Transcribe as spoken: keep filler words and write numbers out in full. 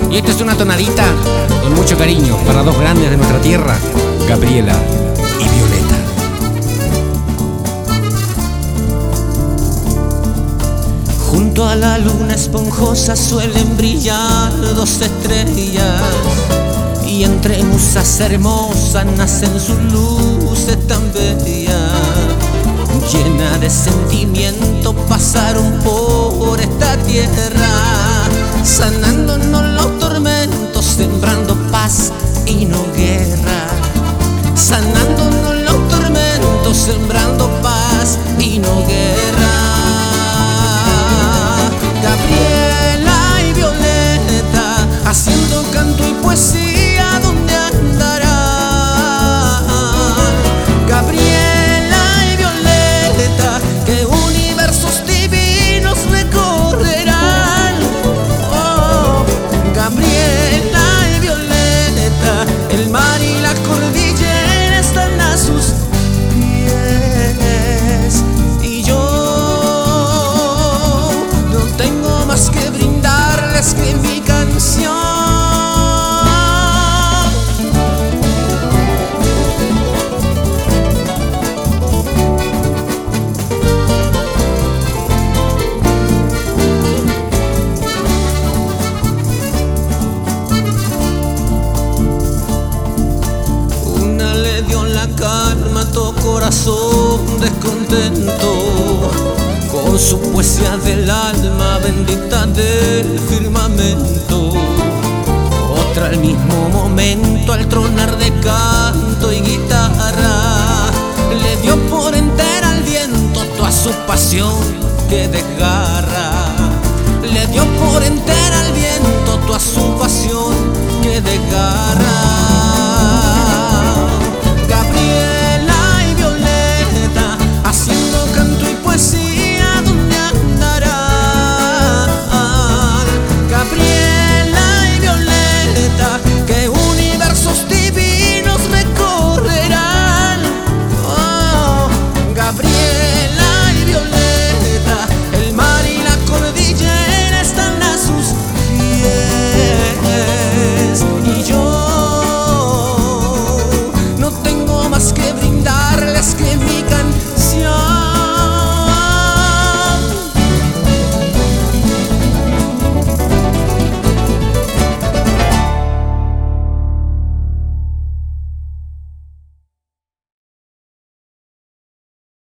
Y esta es una tonadita con mucho cariño para dos grandes de nuestra tierra, Gabriela y Violeta. Junto a la luna esponjosa suelen brillar dos estrellas, y entre musas hermosas nacen sus luces tan bellas. Llena de sentimiento pasaron por esta tierra, sanándonos los tormentos, sembrando paz y no guerra. Sanándonos los tormentos, sembrando paz y no guerra. Gabriela y Violeta, haciendo canto y poesía, ¿dónde andarán? Gabriela y Violeta, que universos divinos recorrerán. Oh, Gabriela y Violeta, el mar y la cordillera están a sus pies. Y yo no tengo más que brindarles que mi canción. Una le dio la calma a tu corazón descontento, con su poesía del alma bendita del firmamento. Otra al mismo momento, al tronar de canto y guitarra, le dio por entera al viento toda su pasión que desgarra. Le dio por entera al viento toda su pasión que desgarra.